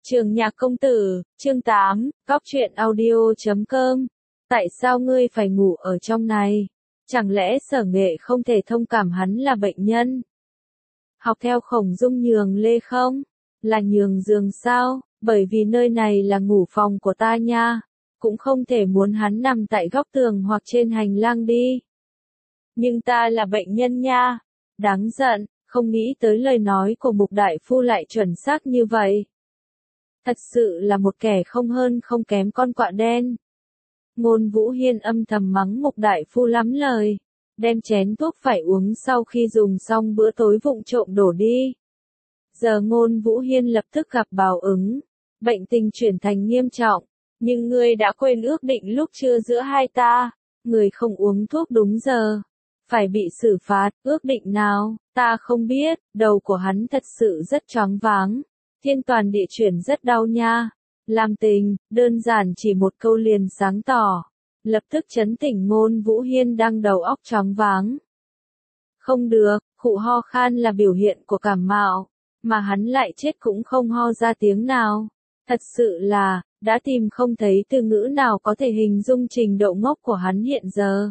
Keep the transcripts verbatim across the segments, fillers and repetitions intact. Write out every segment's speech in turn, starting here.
Trường Nhạc Công Tử, chương tám, Cóc truyện audio chấm com. Tại sao ngươi phải ngủ ở trong này? Chẳng lẽ Sở Nghệ không thể thông cảm hắn là bệnh nhân? Học theo Khổng Dung nhường lê không? Là nhường giường sao? Bởi vì nơi này là ngủ phòng của ta nha. Cũng không thể muốn hắn nằm tại góc tường hoặc trên hành lang đi. Nhưng ta là bệnh nhân nha. Đáng giận, không nghĩ tới lời nói của Mục Đại Phu lại chuẩn xác như vậy. Thật sự là một kẻ không hơn không kém con quạ đen. Ngôn Vũ Hiên âm thầm mắng Mục Đại Phu lắm lời. Đem chén thuốc phải uống sau khi dùng xong bữa tối vụng trộm đổ đi. Giờ Ngôn Vũ Hiên lập tức gặp báo ứng. Bệnh tình chuyển thành nghiêm trọng. Nhưng ngươi đã quên ước định lúc trưa giữa hai ta. Người không uống thuốc đúng giờ. Phải bị xử phạt, ước định nào, ta không biết, đầu của hắn thật sự rất choáng váng. Thiên toàn địa chuyển rất đau nha. Làm tình, đơn giản chỉ một câu liền sáng tỏ. Lập tức chấn tỉnh Ngôn Vũ Hiên đang đầu óc choáng váng. Không được, khụ ho khan là biểu hiện của cảm mạo. Mà hắn lại chết cũng không ho ra tiếng nào. Thật sự là, đã tìm không thấy từ ngữ nào có thể hình dung trình độ ngốc của hắn hiện giờ.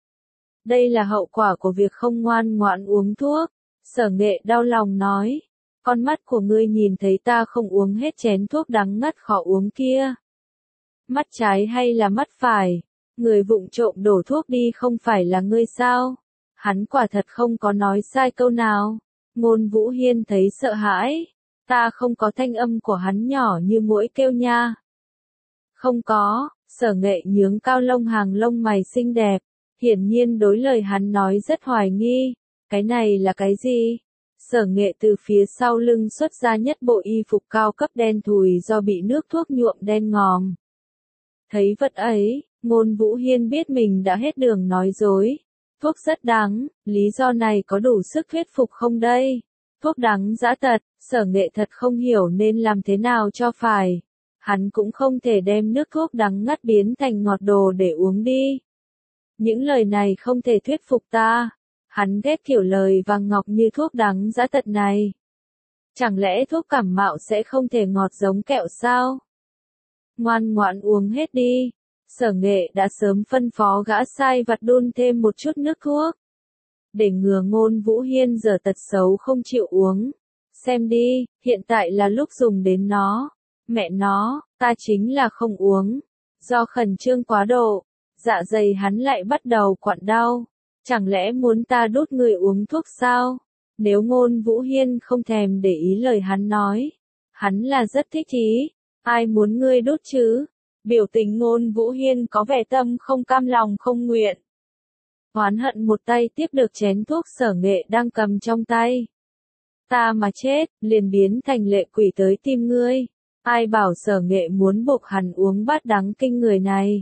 Đây là hậu quả của việc không ngoan ngoãn uống thuốc. Sở Nghệ đau lòng nói. Con mắt của ngươi nhìn thấy ta không uống hết chén thuốc đắng ngắt khó uống kia. Mắt trái hay là mắt phải? Người vụng trộm đổ thuốc đi không phải là ngươi sao? Hắn quả thật không có nói sai câu nào. Ngôn Vũ Hiên thấy sợ hãi. Ta không có thanh âm của hắn nhỏ như muỗi kêu nha. Không có, Sở Nghệ nhướng cao lông hàng lông mày xinh đẹp. Hiển nhiên đối lời hắn nói rất hoài nghi. Cái này là cái gì? Sở Nghệ từ phía sau lưng xuất ra nhất bộ y phục cao cấp đen thùi do bị nước thuốc nhuộm đen ngòm. Thấy vật ấy, Ngôn Vũ Hiên biết mình đã hết đường nói dối. Thuốc rất đắng, lý do này có đủ sức thuyết phục không đây? Thuốc đắng dã tật, Sở Nghệ thật không hiểu nên làm thế nào cho phải. Hắn cũng không thể đem nước thuốc đắng ngắt biến thành ngọt đồ để uống đi. Những lời này không thể thuyết phục ta. Hắn ghét kiểu lời vàng ngọc như thuốc đắng dã tật này. Chẳng lẽ thuốc cảm mạo sẽ không thể ngọt giống kẹo sao? Ngoan ngoãn uống hết đi. Sở Nghệ đã sớm phân phó gã sai vặt đun thêm một chút nước thuốc. Để ngừa Ngôn Vũ Hiên giờ tật xấu không chịu uống. Xem đi, hiện tại là lúc dùng đến nó. Mẹ nó, ta chính là không uống. Do khẩn trương quá độ, dạ dày hắn lại bắt đầu quặn đau. Chẳng lẽ muốn ta đút người uống thuốc sao? Nếu Ngôn Vũ Hiên không thèm để ý lời hắn nói. Hắn là rất thích ý. Ai muốn ngươi đút chứ? Biểu tình Ngôn Vũ Hiên có vẻ tâm không cam lòng không nguyện. Oán hận một tay tiếp được chén thuốc Sở Nghệ đang cầm trong tay. Ta mà chết, liền biến thành lệ quỷ tới tim ngươi. Ai bảo Sở Nghệ muốn buộc hắn uống bát đắng kinh người này.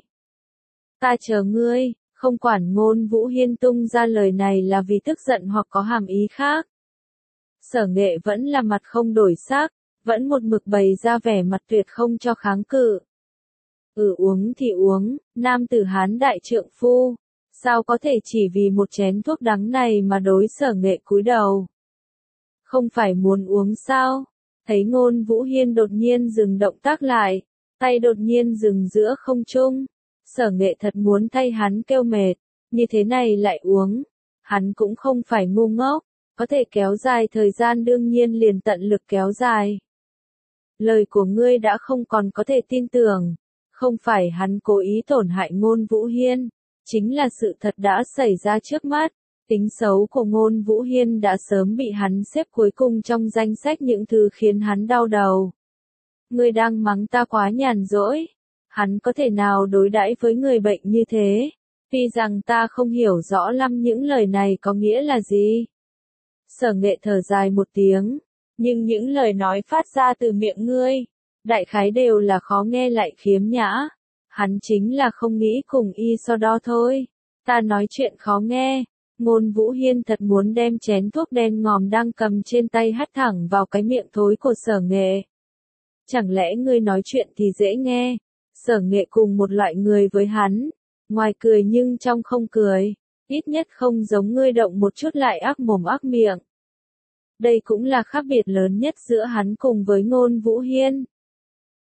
Ta chờ ngươi. Không quản Ngôn Vũ Hiên tung ra lời này là vì tức giận hoặc có hàm ý khác. Sở Nghệ vẫn là mặt không đổi sắc, vẫn một mực bày ra vẻ mặt tuyệt không cho kháng cự. Ừ uống thì uống, nam tử Hán đại trượng phu, sao có thể chỉ vì một chén thuốc đắng này mà đối Sở Nghệ cúi đầu. Không phải muốn uống sao? Thấy Ngôn Vũ Hiên đột nhiên dừng động tác lại, tay đột nhiên dừng giữa không trung. Sở Nghệ thật muốn thay hắn kêu mệt, như thế này lại uống. Hắn cũng không phải ngu ngốc, có thể kéo dài thời gian đương nhiên liền tận lực kéo dài. Lời của ngươi đã không còn có thể tin tưởng, không phải hắn cố ý tổn hại Ngôn Vũ Hiên, chính là sự thật đã xảy ra trước mắt. Tính xấu của Ngôn Vũ Hiên đã sớm bị hắn xếp cuối cùng trong danh sách những thứ khiến hắn đau đầu. Ngươi đang mắng ta quá nhàn rỗi. Hắn có thể nào đối đãi với người bệnh như thế? Tuy rằng ta không hiểu rõ lắm những lời này có nghĩa là gì. Sở Nghệ thở dài một tiếng, nhưng những lời nói phát ra từ miệng ngươi, đại khái đều là khó nghe lại khiếm nhã. Hắn chính là không nghĩ cùng y so đo thôi. Ta nói chuyện khó nghe. Ngôn Vũ Hiên thật muốn đem chén thuốc đen ngòm đang cầm trên tay hắt thẳng vào cái miệng thối của Sở Nghệ. Chẳng lẽ ngươi nói chuyện thì dễ nghe? Sở Nghệ cùng một loại người với hắn, ngoài cười nhưng trong không cười, ít nhất không giống ngươi động một chút lại ác mồm ác miệng. Đây cũng là khác biệt lớn nhất giữa hắn cùng với Ngôn Vũ Hiên.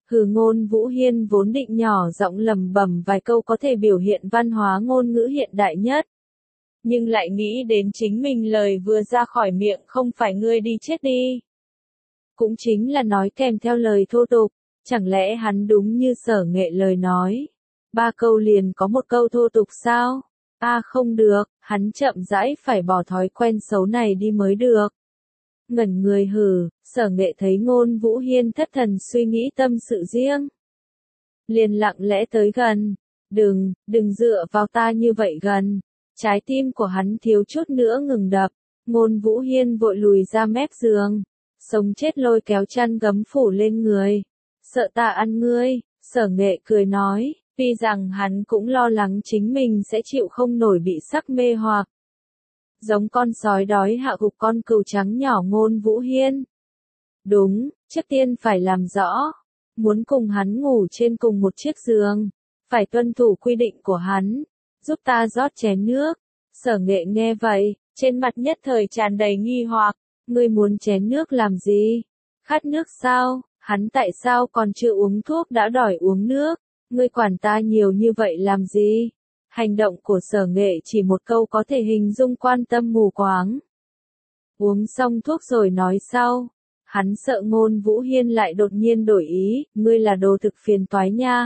Hừ, Ngôn Vũ Hiên vốn định nhỏ giọng lẩm bẩm vài câu có thể biểu hiện văn hóa ngôn ngữ hiện đại nhất. Nhưng lại nghĩ đến chính mình lời vừa ra khỏi miệng không phải ngươi đi chết đi. Cũng chính là nói kèm theo lời thô tục, chẳng lẽ hắn đúng như Sở Nghệ lời nói. Ba câu liền có một câu thô tục sao? À không được, hắn chậm rãi phải bỏ thói quen xấu này đi mới được. Ngẩn người hừ, Sở Nghệ thấy Ngôn Vũ Hiên thất thần suy nghĩ tâm sự riêng. Liền lặng lẽ tới gần. Đừng, đừng dựa vào ta như vậy gần. Trái tim của hắn thiếu chút nữa ngừng đập. Ngôn Vũ Hiên vội lùi ra mép giường. Sống chết lôi kéo chăn gấm phủ lên người. Sợ ta ăn ngươi, Sở Nghệ cười nói, tuy rằng hắn cũng lo lắng chính mình sẽ chịu không nổi bị sắc mê hoặc. Giống con sói đói hạ gục con cừu trắng nhỏ Ngôn Vũ Hiên. Đúng, trước tiên phải làm rõ. Muốn cùng hắn ngủ trên cùng một chiếc giường. Phải tuân thủ quy định của hắn. Giúp ta rót chén nước. Sở Nghệ nghe vậy, trên mặt nhất thời tràn đầy nghi hoặc. Ngươi muốn chén nước làm gì? Khát nước sao? Hắn tại sao còn chưa uống thuốc đã đòi uống nước? Ngươi quản ta nhiều như vậy làm gì? Hành động của Sở Nghệ chỉ một câu có thể hình dung quan tâm mù quáng. Uống xong thuốc rồi nói sau. Hắn sợ Ngôn Vũ Hiên lại đột nhiên đổi ý, ngươi là đồ thực phiền toái nha.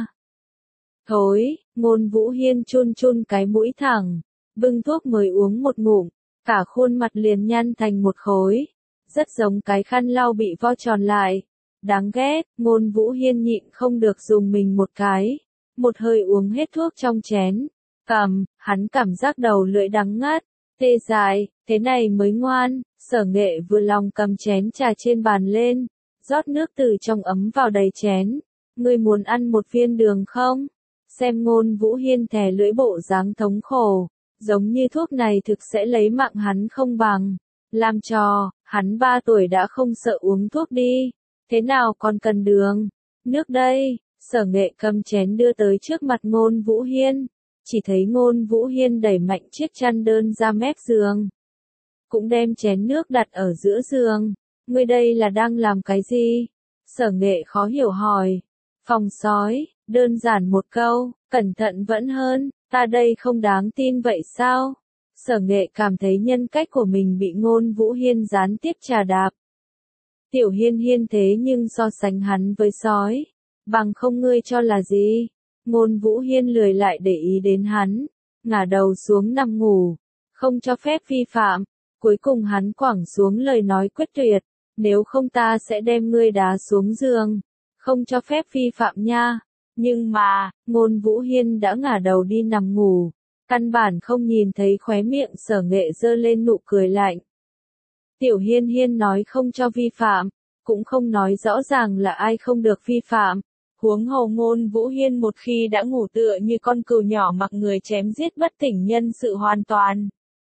Thối, Ngôn Vũ Hiên chun chun cái mũi thẳng, bưng thuốc mới uống một ngụm, cả khuôn mặt liền nhăn thành một khối, rất giống cái khăn lau bị vo tròn lại. Đáng ghét, Ngôn Vũ Hiên nhịn không được dùng mình một cái, một hơi uống hết thuốc trong chén. Cầm, hắn cảm giác đầu lưỡi đắng ngắt, tê dại, thế này mới ngoan. Sở Nghệ vừa lòng cầm chén trà trên bàn lên, rót nước từ trong ấm vào đầy chén. Ngươi muốn ăn một viên đường không? Xem Ngôn Vũ Hiên thè lưỡi bộ dáng thống khổ, giống như thuốc này thực sẽ lấy mạng hắn không bằng. Làm trò, hắn ba tuổi đã không sợ uống thuốc đi, thế nào còn cần đường? Nước đây. Sở Nghệ cầm chén đưa tới trước mặt Ngôn Vũ Hiên, chỉ thấy Ngôn Vũ Hiên đẩy mạnh chiếc chăn đơn ra mép giường. Cũng đem chén nước đặt ở giữa giường. Ngươi đây là đang làm cái gì? Sở Nghệ khó hiểu hỏi. Phòng sói, đơn giản một câu, cẩn thận vẫn hơn, ta đây không đáng tin vậy sao? Sở Nghệ cảm thấy nhân cách của mình bị Ngôn Vũ Hiên gián tiếp trà đạp. Tiểu Hiên Hiên thế nhưng so sánh hắn với sói, bằng không ngươi cho là gì? Ngôn Vũ Hiên lười lại để ý đến hắn, ngả đầu xuống nằm ngủ, không cho phép vi phạm. Cuối cùng hắn quẳng xuống lời nói quyết tuyệt, nếu không ta sẽ đem ngươi đá xuống giường, không cho phép vi phạm nha. Nhưng mà, Ngôn Vũ Hiên đã ngả đầu đi nằm ngủ, căn bản không nhìn thấy khóe miệng Sở Nghệ giơ lên nụ cười lạnh. Tiểu Hiên Hiên nói không cho vi phạm, cũng không nói rõ ràng là ai không được vi phạm. Huống hồ Ngôn Vũ Hiên một khi đã ngủ tựa như con cừu nhỏ mặc người chém giết bất tỉnh nhân sự hoàn toàn.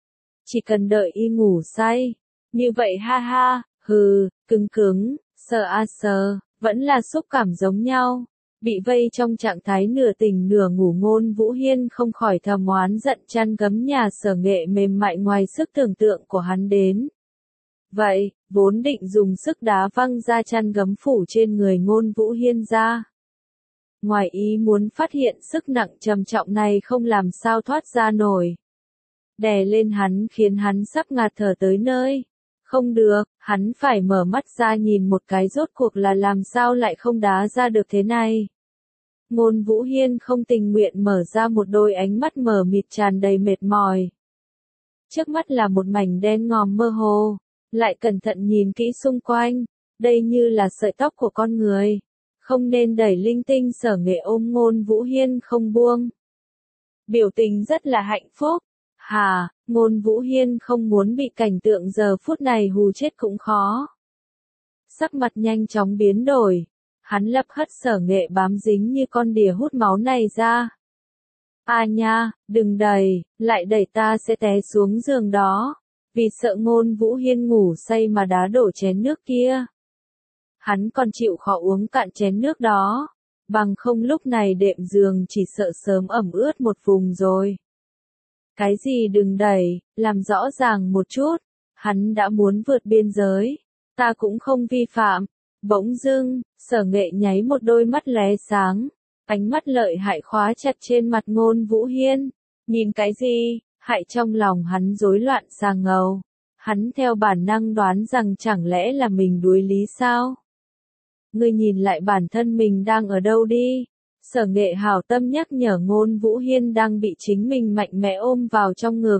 Chỉ cần đợi y ngủ say. Như vậy ha ha, hừ, cứng cứng, sờ a sờ, vẫn là xúc cảm giống nhau. Bị vây trong trạng thái nửa tỉnh nửa ngủ Ngôn Vũ Hiên không khỏi thầm oán giận chăn gấm nhà Sở Nghệ mềm mại ngoài sức tưởng tượng của hắn đến. Vậy, vốn định dùng sức đá văng ra chăn gấm phủ trên người Ngôn Vũ Hiên ra. Ngoài ý muốn phát hiện sức nặng trầm trọng này không làm sao thoát ra nổi. Đè lên hắn khiến hắn sắp ngạt thở tới nơi. Không được, hắn phải mở mắt ra nhìn một cái rốt cuộc là làm sao lại không đá ra được thế này. Ngôn Vũ Hiên không tình nguyện mở ra một đôi ánh mắt mờ mịt tràn đầy mệt mỏi. Trước mắt là một mảnh đen ngòm mơ hồ, lại cẩn thận nhìn kỹ xung quanh, đây như là sợi tóc của con người. Không nên đẩy linh tinh. Sở Nghệ ôm Ngôn Vũ Hiên không buông. Biểu tình rất là hạnh phúc. Hà, Ngôn Vũ Hiên không muốn bị cảnh tượng giờ phút này hù chết cũng khó. Sắc mặt nhanh chóng biến đổi. Hắn lập hất Sở Nghệ bám dính như con đỉa hút máu này ra. À nha, đừng đẩy, lại đẩy ta sẽ té xuống giường đó. Vì sợ Ngôn Vũ Hiên ngủ say mà đá đổ chén nước kia. Hắn còn chịu khó uống cạn chén nước đó. Bằng không lúc này đệm giường chỉ sợ sớm ẩm ướt một vùng rồi. Cái gì đừng đẩy, làm rõ ràng một chút. Hắn đã muốn vượt biên giới. Ta cũng không vi phạm. Bỗng dưng, Sở Nghệ nháy một đôi mắt lóe sáng, ánh mắt lợi hại khóa chặt trên mặt Ngôn Vũ Hiên. Nhìn cái gì? Hại trong lòng hắn rối loạn sang ngầu. Hắn theo bản năng đoán rằng chẳng lẽ là mình đuối lý sao? Ngươi nhìn lại bản thân mình đang ở đâu đi. Sở Nghệ hảo tâm nhắc nhở Ngôn Vũ Hiên đang bị chính mình mạnh mẽ ôm vào trong ngực.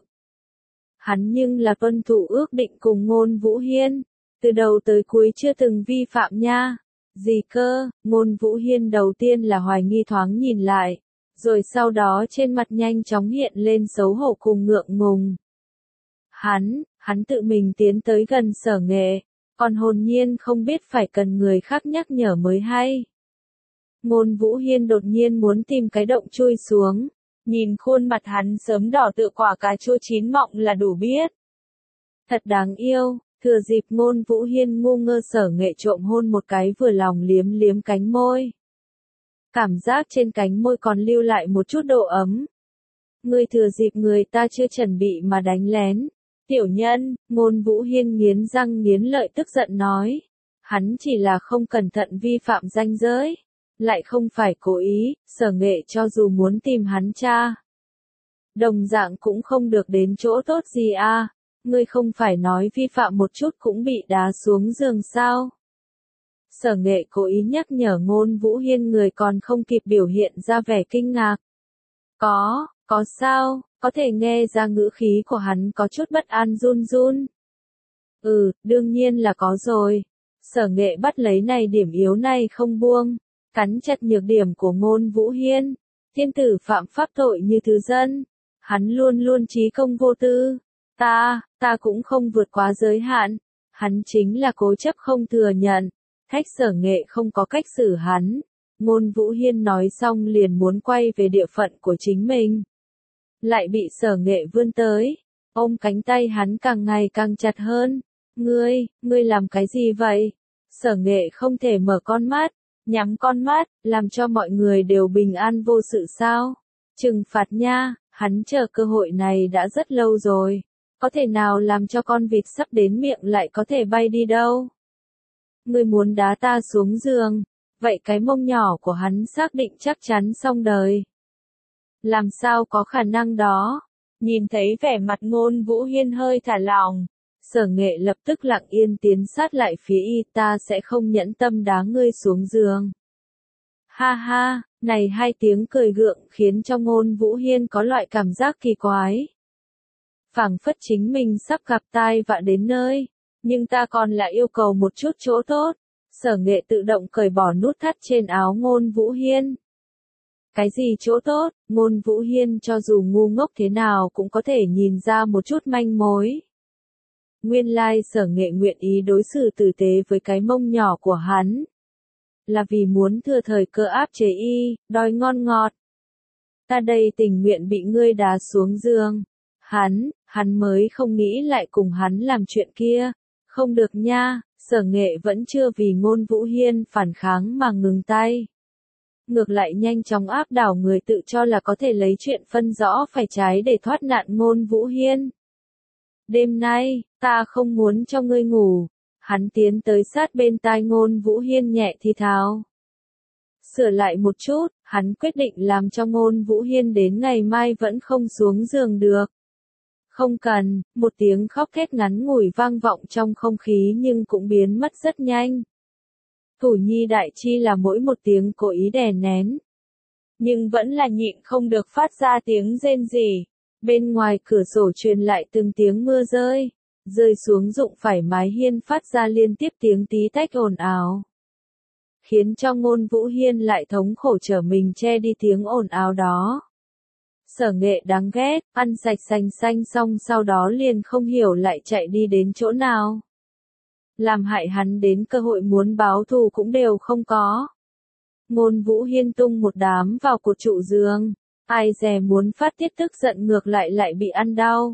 Hắn nhưng là tuân thủ ước định cùng Ngôn Vũ Hiên, từ đầu tới cuối chưa từng vi phạm nha. Gì cơ? Ngôn Vũ Hiên đầu tiên là hoài nghi thoáng nhìn lại, rồi sau đó trên mặt nhanh chóng hiện lên xấu hổ cùng ngượng ngùng. Hắn, hắn tự mình tiến tới gần Sở Nghệ, còn hồn nhiên không biết phải cần người khác nhắc nhở mới hay. Ngôn Vũ Hiên đột nhiên muốn tìm cái động chui xuống, nhìn khuôn mặt hắn sớm đỏ tựa quả cà chua chín mọng là đủ biết. Thật đáng yêu, thừa dịp Ngôn Vũ Hiên ngu ngơ Sở Nghệ trộm hôn một cái vừa lòng liếm liếm cánh môi. Cảm giác trên cánh môi còn lưu lại một chút độ ấm. Ngươi thừa dịp người ta chưa chuẩn bị mà đánh lén. Tiểu nhân, Ngôn Vũ Hiên nghiến răng nghiến lợi tức giận nói. Hắn chỉ là không cẩn thận vi phạm ranh giới. Lại không phải cố ý, Sở Nghệ cho dù muốn tìm hắn cha. Đồng dạng cũng không được đến chỗ tốt gì à. Ngươi không phải nói vi phạm một chút cũng bị đá xuống giường sao. Sở Nghệ cố ý nhắc nhở Ngôn Vũ Hiên, người còn không kịp biểu hiện ra vẻ kinh ngạc. Có, có sao, có thể nghe ra ngữ khí của hắn có chút bất an run run. Ừ, đương nhiên là có rồi. Sở Nghệ bắt lấy này điểm yếu này không buông, cắn chặt nhược điểm của Ngôn Vũ Hiên. Thiên tử phạm pháp tội như thứ dân. Hắn luôn luôn trí công vô tư. Ta, ta cũng không vượt quá giới hạn. Hắn chính là cố chấp không thừa nhận. Thách Sở Nghệ không có cách xử hắn. Ngôn Vũ Hiên nói xong liền muốn quay về địa phận của chính mình. Lại bị Sở Nghệ vươn tới, ôm cánh tay hắn càng ngày càng chặt hơn. Ngươi, ngươi làm cái gì vậy? Sở Nghệ không thể mở con mắt, nhắm con mắt, làm cho mọi người đều bình an vô sự sao? Trừng phạt nha, hắn chờ cơ hội này đã rất lâu rồi. Có thể nào làm cho con vịt sắp đến miệng lại có thể bay đi đâu? Ngươi muốn đá ta xuống giường, vậy cái mông nhỏ của hắn xác định chắc chắn xong đời. Làm sao có khả năng đó? Nhìn thấy vẻ mặt Ngôn Vũ Hiên hơi thả lỏng, Sở Nghệ lập tức lặng yên tiến sát lại phía y, ta sẽ không nhẫn tâm đá ngươi xuống giường. Ha ha, này hai tiếng cười gượng khiến cho Ngôn Vũ Hiên có loại cảm giác kỳ quái. Phảng phất chính mình sắp gặp tai vạ đến nơi, nhưng ta còn lại yêu cầu một chút chỗ tốt. Sở Nghệ tự động cởi bỏ nút thắt trên áo Ngôn Vũ Hiên. Cái gì chỗ tốt? Ngôn Vũ Hiên cho dù ngu ngốc thế nào cũng có thể nhìn ra một chút manh mối. Nguyên lai Sở Nghệ nguyện ý đối xử tử tế với cái mông nhỏ của hắn, là vì muốn thừa thời cơ áp chế y, đòi ngon ngọt. Ta đây tình nguyện bị ngươi đá xuống giường. Hắn, hắn mới không nghĩ lại cùng hắn làm chuyện kia. Không được nha, Sở Nghệ vẫn chưa vì Ngôn Vũ Hiên phản kháng mà ngừng tay. Ngược lại nhanh chóng áp đảo người tự cho là có thể lấy chuyện phân rõ phải trái để thoát nạn Ngôn Vũ Hiên. Đêm nay, ta không muốn cho ngươi ngủ. Hắn tiến tới sát bên tai Ngôn Vũ Hiên nhẹ thì thào. Sửa lại một chút, hắn quyết định làm cho Ngôn Vũ Hiên đến ngày mai vẫn không xuống giường được. Không cần, một tiếng khóc thét ngắn ngủi vang vọng trong không khí nhưng cũng biến mất rất nhanh. Thủ nhi đại chi là mỗi một tiếng cố ý đè nén. Nhưng vẫn là nhịn không được phát ra tiếng rên rỉ. Bên ngoài cửa sổ truyền lại từng tiếng mưa rơi. Rơi xuống rụng phải mái hiên phát ra liên tiếp tiếng tí tách ồn ào. Khiến cho Ngôn Vũ Hiên lại thống khổ trở mình che đi tiếng ồn ào đó. Sở Nghệ đáng ghét, ăn sạch sành xanh xong sau đó liền không hiểu lại chạy đi đến chỗ nào. Làm hại hắn đến cơ hội muốn báo thù cũng đều không có. Ngôn Vũ Hiên tung một đám vào cột trụ giường, ai dè muốn phát tiết tức giận ngược lại lại bị ăn đau.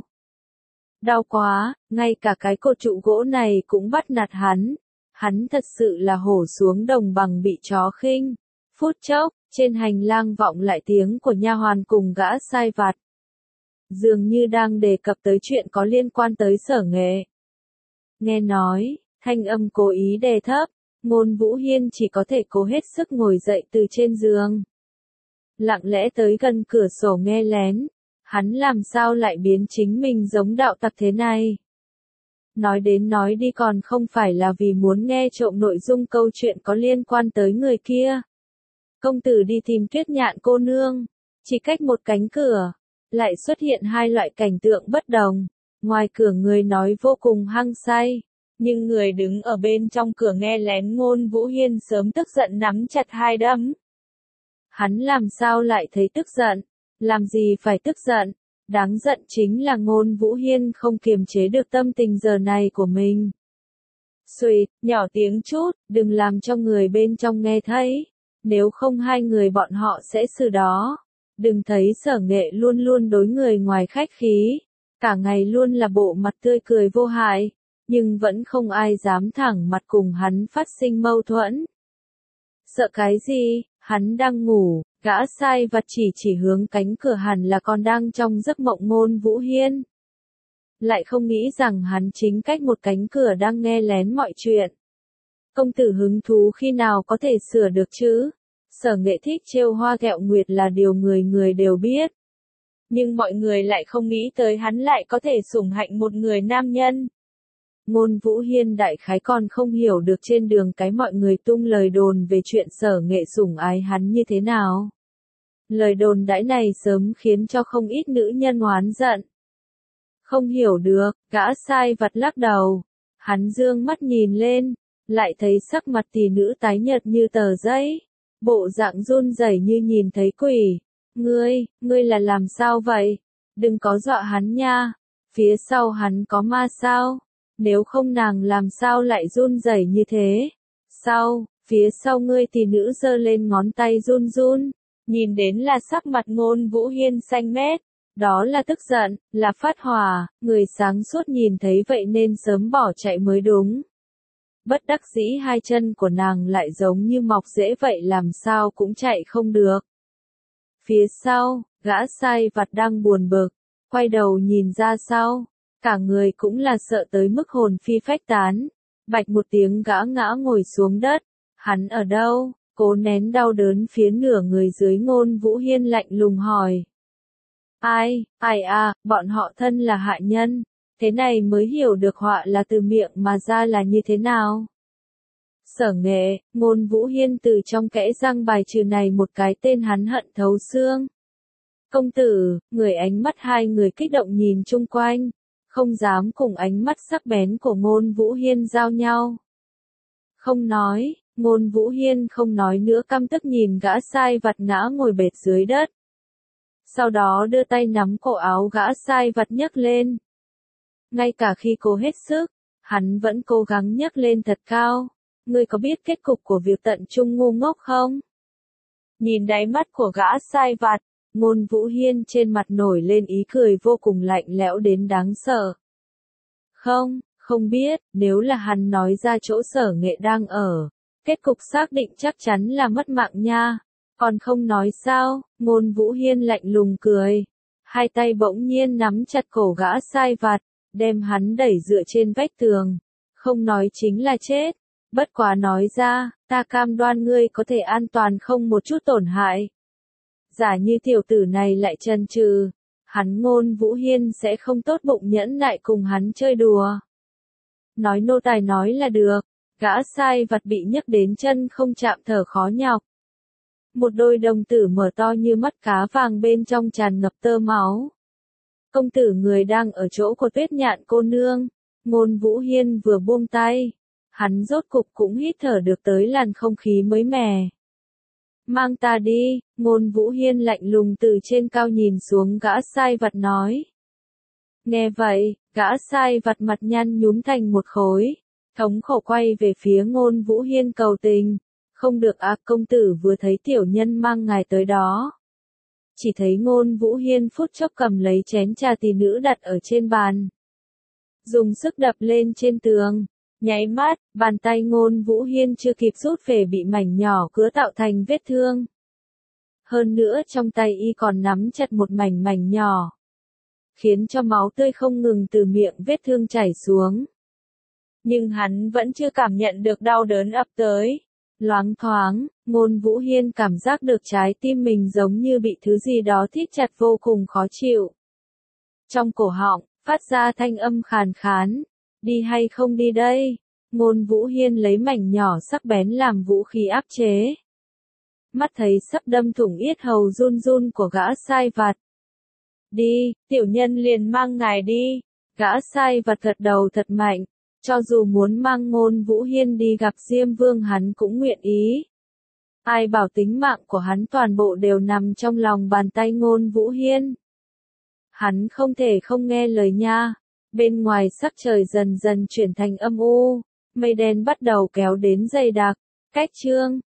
Đau quá, ngay cả cái cột trụ gỗ này cũng bắt nạt hắn. Hắn thật sự là hổ xuống đồng bằng bị chó khinh. Phút chốc, trên hành lang vọng lại tiếng của nha hoàn cùng gã sai vặt. Dường như đang đề cập tới chuyện có liên quan tới Sở Nghệ. Nghe nói, thanh âm cố ý đề thấp, Ngôn Vũ Hiên chỉ có thể cố hết sức ngồi dậy từ trên giường. Lặng lẽ tới gần cửa sổ nghe lén, hắn làm sao lại biến chính mình giống đạo tặc thế này. Nói đến nói đi còn không phải là vì muốn nghe trộm nội dung câu chuyện có liên quan tới người kia. Công tử đi tìm Tuyết Nhạn cô nương, chỉ cách một cánh cửa, lại xuất hiện hai loại cảnh tượng bất đồng. Ngoài cửa người nói vô cùng hăng say, nhưng người đứng ở bên trong cửa nghe lén Ngôn Vũ Hiên sớm tức giận nắm chặt hai đấm. Hắn làm sao lại thấy tức giận? Làm gì phải tức giận? Đáng giận chính là Ngôn Vũ Hiên không kiềm chế được tâm tình giờ này của mình. Xuỵt, nhỏ tiếng chút, đừng làm cho người bên trong nghe thấy. Nếu không hai người bọn họ sẽ xử đó. Đừng thấy Sở Nghệ luôn luôn đối người ngoài khách khí. Cả ngày luôn là bộ mặt tươi cười vô hại. Nhưng vẫn không ai dám thẳng mặt cùng hắn phát sinh mâu thuẫn. Sợ cái gì? Hắn đang ngủ, gã sai vặt chỉ chỉ hướng cánh cửa hẳn là còn đang trong giấc mộng Ngôn Vũ Hiên. Lại không nghĩ rằng hắn chính cách một cánh cửa đang nghe lén mọi chuyện. Công tử hứng thú khi nào có thể sửa được chứ? Sở Nghệ thích trêu hoa ghẹo nguyệt là điều người người đều biết. Nhưng mọi người lại không nghĩ tới hắn lại có thể sủng hạnh một người nam nhân. Ngôn Vũ Hiên đại khái còn không hiểu được trên đường cái mọi người tung lời đồn về chuyện Sở Nghệ sủng ái hắn như thế nào. Lời đồn đãi này sớm khiến cho không ít nữ nhân oán giận. Không hiểu được, gã sai vặt lắc đầu. Hắn dương mắt nhìn lên, lại thấy sắc mặt tỷ nữ tái nhợt như tờ giấy. Bộ dạng run rẩy như nhìn thấy quỷ. Ngươi, ngươi là làm sao vậy? Đừng có dọa hắn nha. Phía sau hắn có ma sao? Nếu không nàng làm sao lại run rẩy như thế? Sau, phía sau ngươi tỷ nữ giơ lên ngón tay run run. Nhìn đến là sắc mặt Ngôn Vũ Hiên xanh mét. Đó là tức giận, là phát hỏa, người sáng suốt nhìn thấy vậy nên sớm bỏ chạy mới đúng. Bất đắc dĩ hai chân của nàng lại giống như mọc rễ vậy làm sao cũng chạy không được. Phía sau, gã sai vặt đang buồn bực, quay đầu nhìn ra sau, cả người cũng là sợ tới mức hồn phi phách tán. Bạch một tiếng gã ngã ngồi xuống đất, hắn ở đâu? Cố nén đau đớn phía nửa người dưới Ngôn Vũ Hiên lạnh lùng hỏi. Ai, ai à, bọn họ thân là hạ nhân, thế này mới hiểu được họa là từ miệng mà ra là như thế nào. Sở Nghệ, Ngôn Vũ Hiên từ trong kẽ răng bài trừ này một cái tên hắn hận thấu xương. Công tử, người ánh mắt hai người kích động nhìn chung quanh, không dám cùng ánh mắt sắc bén của Ngôn Vũ Hiên giao nhau. Không nói, Ngôn Vũ Hiên không nói nữa căm tức nhìn gã sai vặt ngã ngồi bệt dưới đất. Sau đó đưa tay nắm cổ áo gã sai vặt nhấc lên. Ngay cả khi cố hết sức, hắn vẫn cố gắng nhấc lên thật cao. Ngươi có biết kết cục của việc tận trung ngu ngốc không? Nhìn đáy mắt của gã sai vặt, Ngôn Vũ Hiên trên mặt nổi lên ý cười vô cùng lạnh lẽo đến đáng sợ. Không, không biết, nếu là hắn nói ra chỗ Sở Nghệ đang ở, kết cục xác định chắc chắn là mất mạng nha. Còn không nói sao? Ngôn Vũ Hiên lạnh lùng cười. Hai tay bỗng nhiên nắm chặt cổ gã sai vặt, đem hắn đẩy dựa trên vách tường. Không nói chính là chết. Bất quá nói ra, ta cam đoan ngươi có thể an toàn không một chút tổn hại. Giả như tiểu tử này lại chần chừ, hắn Ngôn Vũ Hiên sẽ không tốt bụng nhẫn nại cùng hắn chơi đùa. Nói nô tài nói là được, gã sai vặt bị nhấc đến chân không chạm thở khó nhọc. Một đôi đồng tử mở to như mắt cá vàng bên trong tràn ngập tơ máu. Công tử người đang ở chỗ của Tuyết Nhạn cô nương. Ngôn Vũ Hiên vừa buông tay, hắn rốt cục cũng hít thở được tới làn không khí mới mẻ. Mang ta đi, Ngôn Vũ Hiên lạnh lùng từ trên cao nhìn xuống gã sai vặt nói. Nghe vậy, gã sai vặt mặt nhăn nhúm thành một khối, thống khổ quay về phía Ngôn Vũ Hiên cầu tình. Không được à, công tử vừa thấy tiểu nhân mang ngài tới đó. Chỉ thấy Ngôn Vũ Hiên phút chốc cầm lấy chén trà tỷ nữ đặt ở trên bàn. Dùng sức đập lên trên tường. Nháy mắt, bàn tay Ngôn Vũ Hiên chưa kịp rút về bị mảnh nhỏ cứa tạo thành vết thương. Hơn nữa trong tay y còn nắm chặt một mảnh mảnh nhỏ, khiến cho máu tươi không ngừng từ miệng vết thương chảy xuống. Nhưng hắn vẫn chưa cảm nhận được đau đớn ập tới. Loáng thoáng, Ngôn Vũ Hiên cảm giác được trái tim mình giống như bị thứ gì đó thít chặt vô cùng khó chịu. Trong cổ họng, phát ra thanh âm khàn khán. Đi hay không đi đây? Ngôn Vũ Hiên lấy mảnh nhỏ sắc bén làm vũ khí áp chế. Mắt thấy sắp đâm thủng yết hầu run run của gã sai vặt. Đi, tiểu nhân liền mang ngài đi. Gã sai vặt gật đầu thật mạnh. Cho dù muốn mang Ngôn Vũ Hiên đi gặp Diêm Vương hắn cũng nguyện ý. Ai bảo tính mạng của hắn toàn bộ đều nằm trong lòng bàn tay Ngôn Vũ Hiên. Hắn không thể không nghe lời nha. Bên ngoài sắc trời dần dần chuyển thành âm u. Mây đen bắt đầu kéo đến dày đặc. Cách chương